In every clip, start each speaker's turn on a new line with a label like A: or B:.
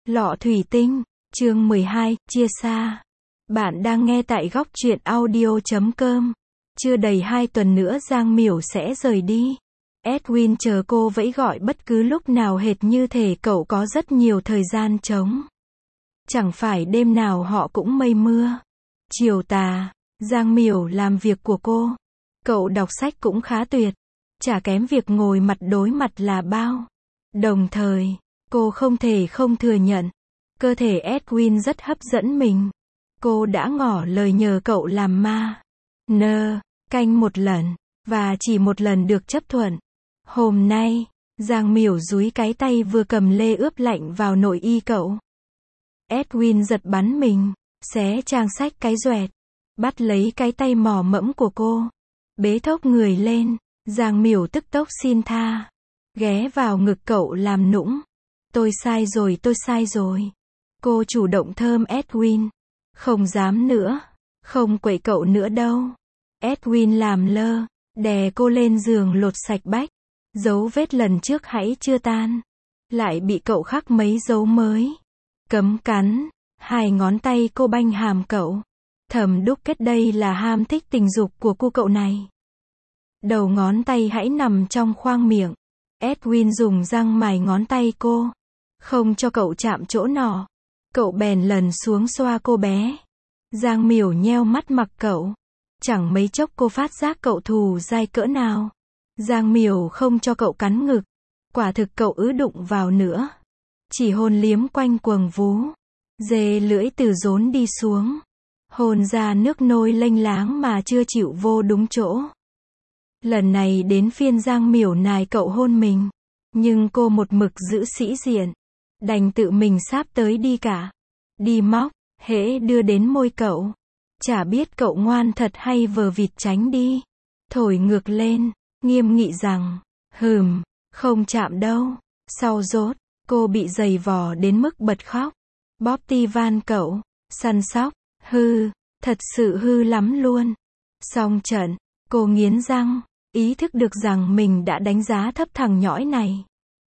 A: Lọ thủy tinh, chương 12, chia xa. Bạn đang nghe tại góc truyện audio.com. Chưa đầy 2 tuần nữa Giang Miểu sẽ rời đi. Edwin chờ cô vẫy gọi bất cứ lúc nào hệt như thể cậu có rất nhiều thời gian trống. Chẳng phải đêm nào họ cũng mây mưa. Chiều tà, Giang Miểu làm việc của cô. Cậu đọc sách cũng khá tuyệt. Chả kém việc ngồi mặt đối mặt là bao. Đồng thời, cô không thể không thừa nhận, cơ thể Edwin rất hấp dẫn mình. Cô đã ngỏ lời nhờ cậu làm ma canh một lần, và chỉ một lần được chấp thuận. Hôm nay, Giang Miểu dúi cái tay vừa cầm lê ướp lạnh vào nội y cậu. Edwin giật bắn mình, xé trang sách cái doẹt, bắt lấy cái tay mỏ mẫm của cô, bế thốc người lên. Giang Miểu tức tốc xin tha, ghé vào ngực cậu làm nũng. Tôi sai rồi. Cô chủ động thơm Edwin. Không dám nữa, không quậy cậu nữa đâu. Edwin làm lơ, đè cô lên giường lột sạch bách. Dấu vết lần trước hãy chưa tan, lại bị cậu khắc mấy dấu mới. Cấm cắn, 2 ngón tay cô banh hàm cậu. Thầm đúc kết đây là ham thích tình dục của cô cậu này. Đầu ngón tay hãy nằm trong khoang miệng. Edwin dùng răng mài ngón tay cô, không cho cậu chạm chỗ nọ. Cậu bèn lần xuống xoa cô bé. Giang Miểu nheo mắt mặc cậu. Chẳng mấy chốc cô phát giác cậu thù dai cỡ nào. Giang Miểu không cho cậu cắn ngực. Quả thực cậu ứ đụng vào nữa. Chỉ hôn liếm quanh quầng vú. Dê lưỡi từ rốn đi xuống. Hôn ra nước nôi lênh láng mà chưa chịu vô đúng chỗ. Lần này đến phiên Giang Miểu nài cậu hôn mình. Nhưng cô một mực giữ sĩ diện. Đành tự mình sáp tới đi cả. Đi móc, hễ đưa đến môi cậu. Chả biết cậu ngoan thật hay vờ vịt tránh đi. Thổi ngược lên, nghiêm nghị rằng, không chạm đâu. Sau rốt, cô bị giày vò đến mức bật khóc. Bóp ti van cậu, săn sóc, thật sự hư lắm luôn. Xong trận, cô nghiến răng, ý thức được rằng mình đã đánh giá thấp thằng nhõi này.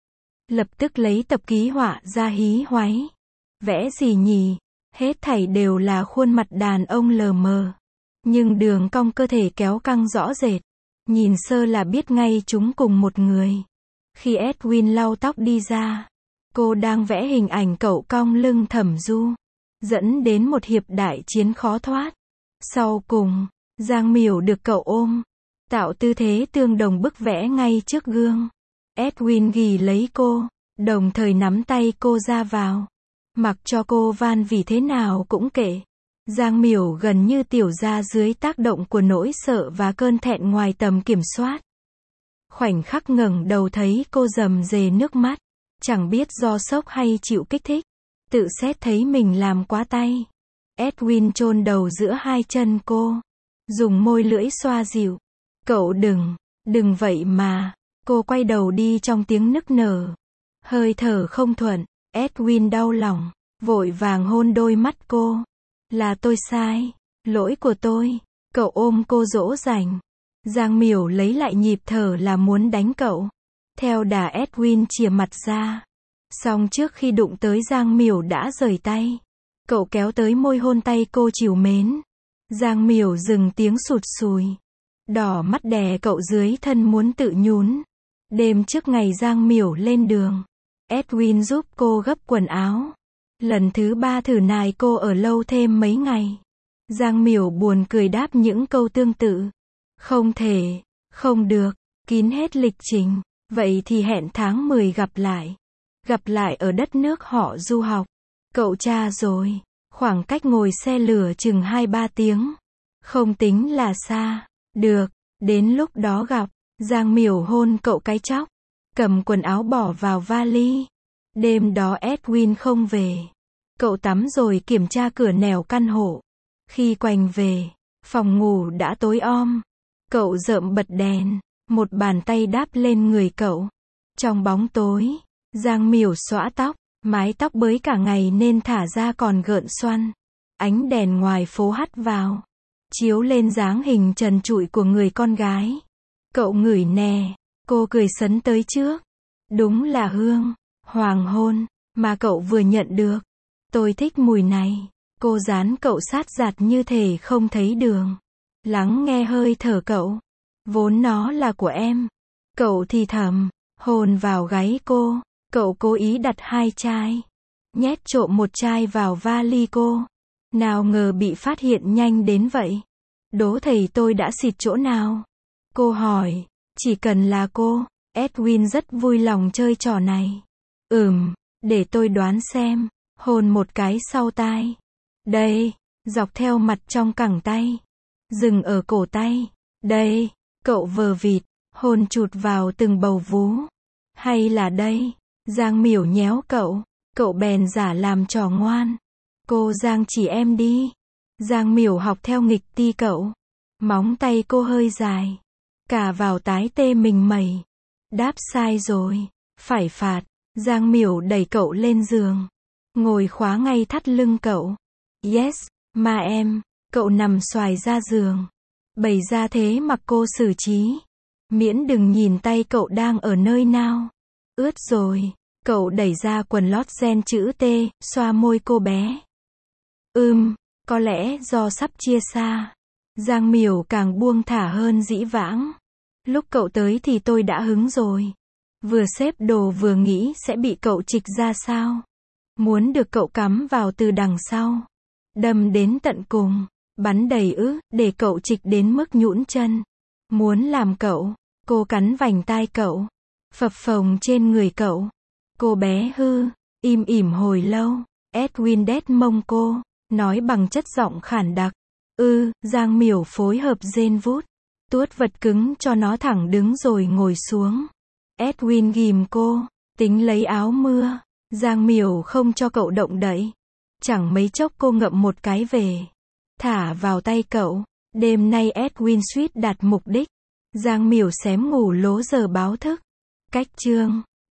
A: Lập tức lấy tập ký họa ra hí hoáy. Vẽ gì nhỉ? Hết thảy đều là khuôn mặt đàn ông lờ mờ. Nhưng đường cong cơ thể kéo căng rõ rệt. Nhìn sơ là biết ngay chúng cùng một người. Khi Edwin lau tóc đi ra, cô đang vẽ hình ảnh cậu cong lưng thẩm du. Dẫn đến một hiệp đại chiến khó thoát. Sau cùng, Giang Miểu được cậu ôm. Tạo tư thế tương đồng bức vẽ ngay trước gương. Edwin ghì lấy cô, đồng thời nắm tay cô ra vào. Mặc cho cô van vì thế nào cũng kệ. Giang Miểu gần như tiểu ra dưới tác động của nỗi sợ và cơn thẹn ngoài tầm kiểm soát. Khoảnh khắc ngẩng đầu thấy cô rầm rề nước mắt. Chẳng biết do sốc hay chịu kích thích. Tự xét thấy mình làm quá tay. Edwin chôn đầu giữa 2 chân cô. Dùng môi lưỡi xoa dịu. Cậu đừng vậy mà. Cô quay đầu đi trong tiếng nức nở. Hơi thở không thuận. Edwin đau lòng, vội vàng hôn đôi mắt cô. Là tôi sai, lỗi của tôi. Cậu ôm cô dỗ dành. Giang Miểu lấy lại nhịp thở là muốn đánh cậu. Theo đà Edwin chìa mặt ra. Song trước khi đụng tới Giang Miểu đã rời tay. Cậu kéo tới môi hôn tay cô trìu mến. Giang Miểu dừng tiếng sụt sùi. Đỏ mắt đè cậu dưới thân muốn tự nhún. Đêm trước ngày Giang Miểu lên đường, Edwin giúp cô gấp quần áo. Lần thứ 3 thử nài cô ở lâu thêm mấy ngày. Giang Miểu buồn cười đáp những câu tương tự. Không thể, không được, kín hết lịch trình. Vậy thì hẹn tháng 10 gặp lại. Gặp lại ở đất nước họ du học. Cậu cha rồi. Khoảng cách ngồi xe lửa chừng 2-3 tiếng. Không tính là xa. Được, đến lúc đó gặp. Giang Miểu hôn cậu cái chóc. Cầm quần áo bỏ vào vali. Đêm đó Edwin không về. Cậu tắm rồi kiểm tra cửa nẻo căn hộ. Khi quành về, phòng ngủ đã tối om. Cậu rợm bật đèn. Một bàn tay đáp lên người cậu. Trong bóng tối, Giang Miểu xõa tóc. Mái tóc bới cả ngày nên thả ra còn gợn xoăn. Ánh đèn ngoài phố hắt vào, chiếu lên dáng hình trần trụi của người con gái. Cậu ngửi nè. Cô cười sấn tới trước. Đúng là hương. Hoàng hôn. mà cậu vừa nhận được. Tôi thích mùi này. Cô dán cậu sát giặt như thể không thấy đường. Lắng nghe hơi thở cậu. Vốn nó là của em. Cậu thì thầm, hôn vào gáy cô. Cậu cố ý đặt 2 chai. Nhét trộm 1 chai vào vali cô. Nào ngờ bị phát hiện nhanh đến vậy. Đố thầy tôi đã xịt chỗ nào? Cô hỏi. Chỉ cần là cô. Edwin rất vui lòng chơi trò này. Để tôi đoán xem. Hôn 1 cái sau tai. Đây. Dọc theo mặt trong cẳng tay. Dừng ở cổ tay. Đây. Cậu vờ vịt. Hôn chụt vào từng bầu vú. Hay là đây? Giang Miểu nhéo cậu. Cậu bèn giả làm trò ngoan. Cô Giang chỉ em đi. Giang Miểu học theo nghịch ti cậu. Móng tay cô hơi dài. Cả vào tái tê mình mẩy. Đáp sai rồi. Phải phạt. Giang Miểu đẩy cậu lên giường. Ngồi khóa ngay thắt lưng cậu. Yes, mà em. Cậu nằm xoài ra giường. Bày ra thế mặc cô xử trí. Miễn đừng nhìn tay cậu đang ở nơi nào. Ướt rồi. Cậu đẩy ra quần lót ren chữ T, xoa môi cô bé. Có lẽ do sắp chia xa. Giang Miểu càng buông thả hơn dĩ vãng. Lúc cậu tới thì tôi đã hứng rồi. Vừa xếp đồ vừa nghĩ sẽ bị cậu trịch ra sao. Muốn được cậu cắm vào từ đằng sau. Đâm đến tận cùng. Bắn đầy để cậu trịch đến mức nhũn chân. Muốn làm cậu. Cô cắn vành tai cậu. Phập phồng trên người cậu. Cô bé im ỉm hồi lâu. Edwin đét mông cô. Nói bằng chất giọng khản đặc. Giang Miểu phối hợp rên vút. Tuốt vật cứng cho nó thẳng đứng rồi ngồi xuống. Edwin ghìm cô. Tính lấy áo mưa. Giang Miểu không cho cậu động đậy. Chẳng mấy chốc cô ngậm 1 cái về. Thả vào tay cậu. Đêm nay Edwin suýt đạt mục đích. Giang Miểu xém ngủ lố giờ báo thức. Cách chương